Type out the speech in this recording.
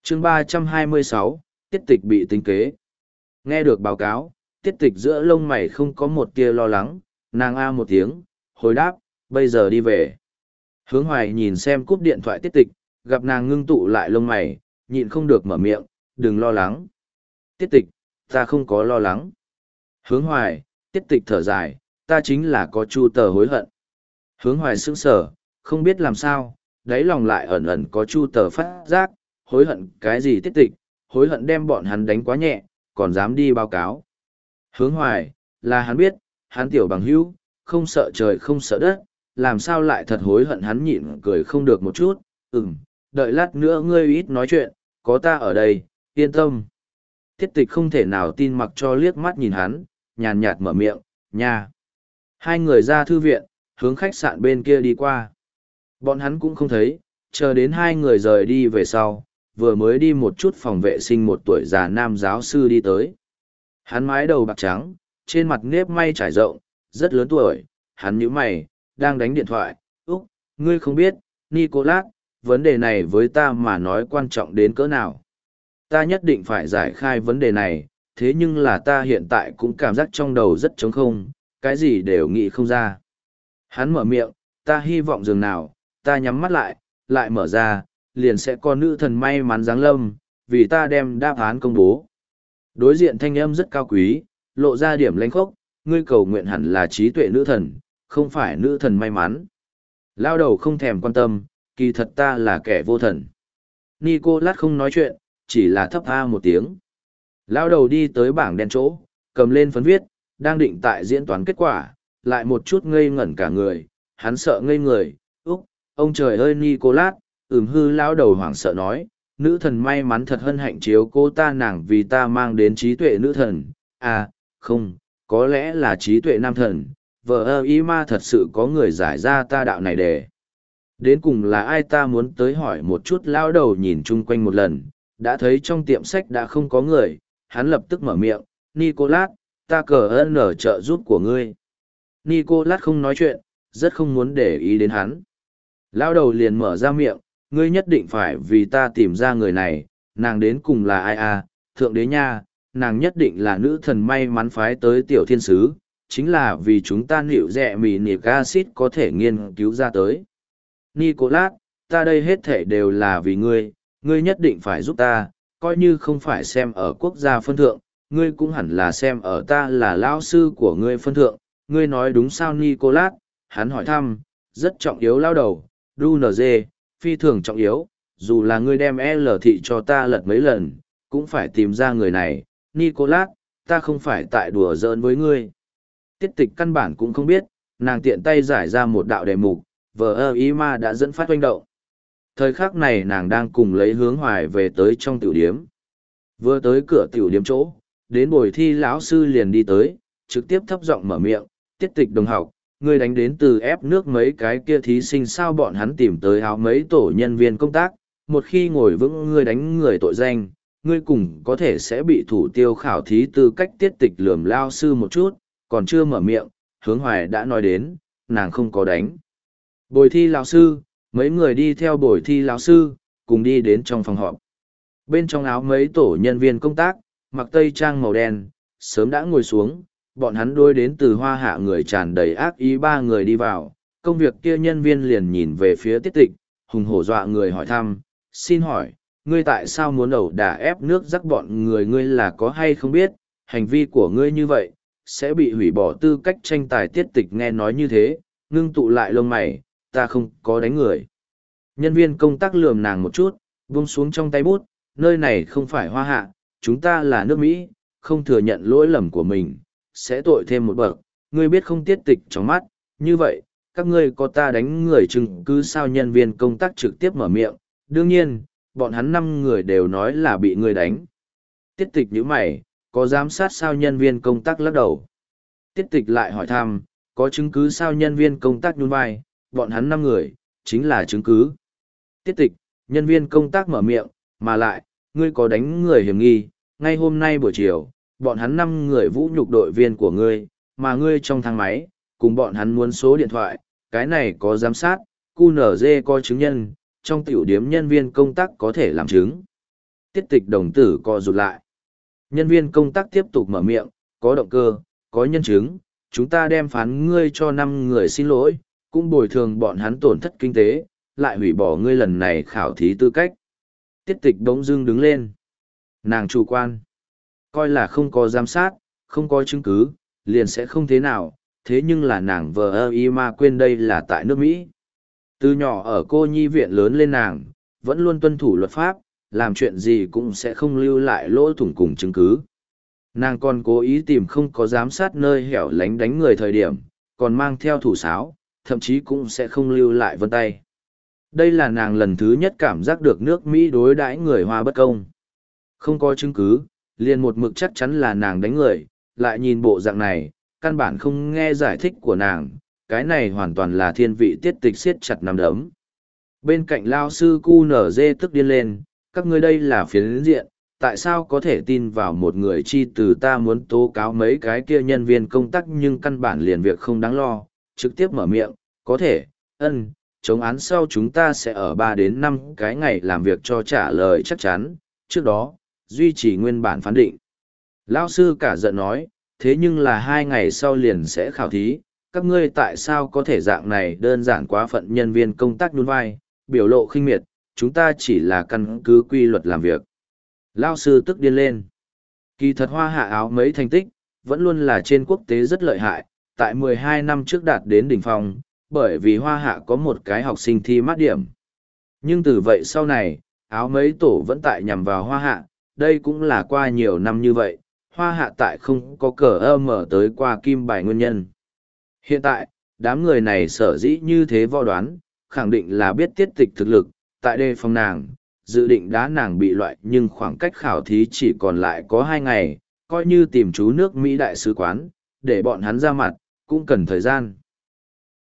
chương 326, tiết tịch bị tính kế. Nghe được báo cáo, tiết tịch giữa lông mày không có một tia lo lắng, nàng a một tiếng, hồi đáp, bây giờ đi về. Hướng Hoài nhìn xem cúp điện thoại tiết tịch, gặp nàng ngưng tụ lại lông mày, nhịn không được mở miệng, đừng lo lắng. Tiết tịch, ta không có lo lắng. Hướng Hoài, tiết tịch thở dài, ta chính là có chu tờ hối hận. Hướng Hoài sững sờ, không biết làm sao, đáy lòng lại ẩn ẩn có chu tờ phát giác, hối hận cái gì tiết tịch, hối hận đem bọn hắn đánh quá nhẹ, còn dám đi báo cáo. Hướng Hoài, là hắn biết, hắn tiểu bằng hữu, không sợ trời không sợ đất, làm sao lại thật hối hận. Hắn nhịn cười không được một chút, đợi lát nữa ngươi ít nói chuyện, có ta ở đây, yên tâm. Tiết tịch không thể nào tin mặc cho liếc mắt nhìn hắn, nhàn nhạt mở miệng, nha. Hai người ra thư viện, hướng khách sạn bên kia đi qua. Bọn hắn cũng không thấy, chờ đến hai người rời đi về sau, vừa mới đi một chút phòng vệ sinh một tuổi già nam giáo sư đi tới. Hắn mái đầu bạc trắng, trên mặt nếp may trải rộng, rất lớn tuổi, hắn nhíu mày, đang đánh điện thoại, Úc, ngươi không biết, Nicolas, vấn đề này với ta mà nói quan trọng đến cỡ nào. Ta nhất định phải giải khai vấn đề này, thế nhưng là ta hiện tại cũng cảm giác trong đầu rất trống không, cái gì đều nghĩ không ra. Hắn mở miệng, ta hy vọng dường nào, ta nhắm mắt lại mở ra, liền sẽ có nữ thần may mắn giáng lâm, vì ta đem đáp án công bố. Đối diện thanh âm rất cao quý, lộ ra điểm lãnh khốc, ngươi cầu nguyện hẳn là trí tuệ nữ thần, không phải nữ thần may mắn. Lao đầu không thèm quan tâm, kỳ thật ta là kẻ vô thần. Nicolas không nói chuyện, chỉ là thấp tha một tiếng. Lao đầu đi tới bảng đen chỗ, cầm lên phấn viết, đang định tại diễn toán kết quả, lại một chút ngây ngẩn cả người, hắn sợ ngây người, Úc, ông trời ơi Nicolas, hư lão đầu hoảng sợ nói, nữ thần may mắn thật hân hạnh chiếu cô ta nàng vì ta mang đến trí tuệ nữ thần, à, không, có lẽ là trí tuệ nam thần, vợ ơ y ma thật sự có người giải ra ta đạo này để. Đến cùng là ai ta muốn tới hỏi một chút lão đầu nhìn chung quanh một lần, đã thấy trong tiệm sách đã không có người, hắn lập tức mở miệng, Nicolas, ta cờ ơn ở trợ giúp của ngươi. Nicolas không nói chuyện, rất không muốn để ý đến hắn. Lão đầu liền mở ra miệng, ngươi nhất định phải vì ta tìm ra người này, nàng đến cùng là ai à, thượng đế nha, nàng nhất định là nữ thần may mắn phái tới tiểu thiên sứ, chính là vì chúng ta nịu rẻ mì nick acid có thể nghiên cứu ra tới. Nicolas, ta đây hết thể đều là vì ngươi nhất định phải giúp ta, coi như không phải xem ở quốc gia phân thượng, ngươi cũng hẳn là xem ở ta là lão sư của ngươi phân thượng, ngươi nói đúng sao Nicolas, hắn hỏi thăm, rất trọng yếu lao đầu, DUNG, phi thường trọng yếu, dù là ngươi đem L thị cho ta lật mấy lần, cũng phải tìm ra người này, Nicolas, ta không phải tại đùa giỡn với ngươi. Tiết tịch căn bản cũng không biết, nàng tiện tay giải ra một đạo đề mục, vờ ơ ý ma đã dẫn phát oanh động. Thời khắc này nàng đang cùng lấy Hướng Hoài về tới trong tiểu điếm. Vừa tới cửa tiểu điếm chỗ, đến buổi thi lão sư liền đi tới, trực tiếp thấp giọng mở miệng, tiết tịch đồng học, ngươi đánh đến từ ép nước mấy cái kia thí sinh sao bọn hắn tìm tới áo mấy tổ nhân viên công tác, một khi ngồi vững ngươi đánh người tội danh, ngươi cùng có thể sẽ bị thủ tiêu khảo thí tư cách. Tiết tịch lườm lao sư một chút, còn chưa mở miệng, Hướng Hoài đã nói đến, nàng không có đánh. Buổi thi lão sư, mấy người đi theo buổi thi lão sư, cùng đi đến trong phòng họp. Bên trong áo mấy tổ nhân viên công tác, mặc tây trang màu đen, sớm đã ngồi xuống, bọn hắn đôi đến từ Hoa Hạ người tràn đầy ác ý. Ba người đi vào, công việc kia nhân viên liền nhìn về phía tiết tịch, hùng hổ dọa người hỏi thăm, xin hỏi, ngươi tại sao muốn ẩu đả ép nước rắc bọn người, ngươi là có hay không biết, hành vi của ngươi như vậy, sẽ bị hủy bỏ tư cách tranh tài. Tiết tịch nghe nói như thế, ngưng tụ lại lông mày, ta không có đánh người. Nhân viên công tác lườm nàng một chút, vung xuống trong tay bút, nơi này không phải Hoa Hạ, chúng ta là nước Mỹ, không thừa nhận lỗi lầm của mình, sẽ tội thêm một bậc, ngươi biết không. Tiết tịch trong mắt, như vậy, các ngươi có ta đánh người chứng cứ sao? Nhân viên công tác trực tiếp mở miệng, đương nhiên, bọn hắn 5 người đều nói là bị ngươi đánh. Tiết tịch nhíu mày, có giám sát sao? Nhân viên công tác lắc đầu. Tiết tịch lại hỏi thăm, có chứng cứ sao? Nhân viên công tác nhún vai, bọn hắn 5 người, chính là chứng cứ. Tiết tịch, nhân viên công tác mở miệng, mà lại, ngươi có đánh người hiểm nghi, ngay hôm nay buổi chiều, bọn hắn 5 người vũ nhục đội viên của ngươi, mà ngươi trong thang máy, cùng bọn hắn muốn số điện thoại, cái này có giám sát, QNZ có chứng nhân, trong tiểu điếm nhân viên công tác có thể làm chứng. Tiết tịch đồng tử co rụt lại. Nhân viên công tác tiếp tục mở miệng, có động cơ, có nhân chứng, chúng ta đem phán ngươi cho 5 người xin lỗi, cũng bồi thường bọn hắn tổn thất kinh tế, lại hủy bỏ ngươi lần này khảo thí tư cách. Tiết tịch bỗng dưng đứng lên. Nàng chủ quan. Coi là không có giám sát, không có chứng cứ, liền sẽ không thế nào, thế nhưng là nàng vờ ơ y mà quên đây là tại nước Mỹ. Từ nhỏ ở cô nhi viện lớn lên nàng, vẫn luôn tuân thủ luật pháp, làm chuyện gì cũng sẽ không lưu lại lỗ thủng cùng chứng cứ. Nàng còn cố ý tìm không có giám sát nơi hẻo lánh đánh người thời điểm, còn mang theo thủ sáo, thậm chí cũng sẽ không lưu lại vân tay. Đây là nàng lần thứ nhất cảm giác được nước Mỹ đối đãi người Hoa bất công. Không có chứng cứ, liền một mực chắc chắn là nàng đánh người, lại nhìn bộ dạng này, căn bản không nghe giải thích của nàng, cái này hoàn toàn là thiên vị tiết tịch siết chặt nắm đấm. Bên cạnh lao sư QNZ tức điên lên, các ngươi đây là phiến diện, tại sao có thể tin vào một người chi từ ta muốn tố cáo mấy cái kia nhân viên công tác nhưng căn bản liền việc không đáng lo, trực tiếp mở miệng, có thể, chống án sau chúng ta sẽ ở 3 đến 5 cái ngày làm việc cho trả lời chắc chắn, trước đó, duy trì nguyên bản phán định. Lão sư cả giận nói, thế nhưng là 2 ngày sau liền sẽ khảo thí, các ngươi tại sao có thể dạng này đơn giản quá phận nhân viên công tác nhún vai, biểu lộ khinh miệt, chúng ta chỉ là căn cứ quy luật làm việc. Lão sư tức điên lên. Kỳ thật Hoa Hạ áo mấy thành tích, vẫn luôn là trên quốc tế rất lợi hại, tại 12 năm trước đạt đến đỉnh phong, bởi vì Hoa Hạ có một cái học sinh thi mát điểm. Nhưng từ vậy sau này, áo mấy tổ vẫn tại nhằm vào Hoa Hạ, đây cũng là qua nhiều năm như vậy, Hoa Hạ tại không có cờ mở tới qua kim bài nguyên nhân. Hiện tại, đám người này sở dĩ như thế vò đoán, khẳng định là biết tiết tịch thực lực, tại đề phòng nàng, dự định đá nàng bị loại nhưng khoảng cách khảo thí chỉ còn lại có 2 ngày, coi như tìm chú nước Mỹ đại sứ quán, để bọn hắn ra mặt, cũng cần thời gian.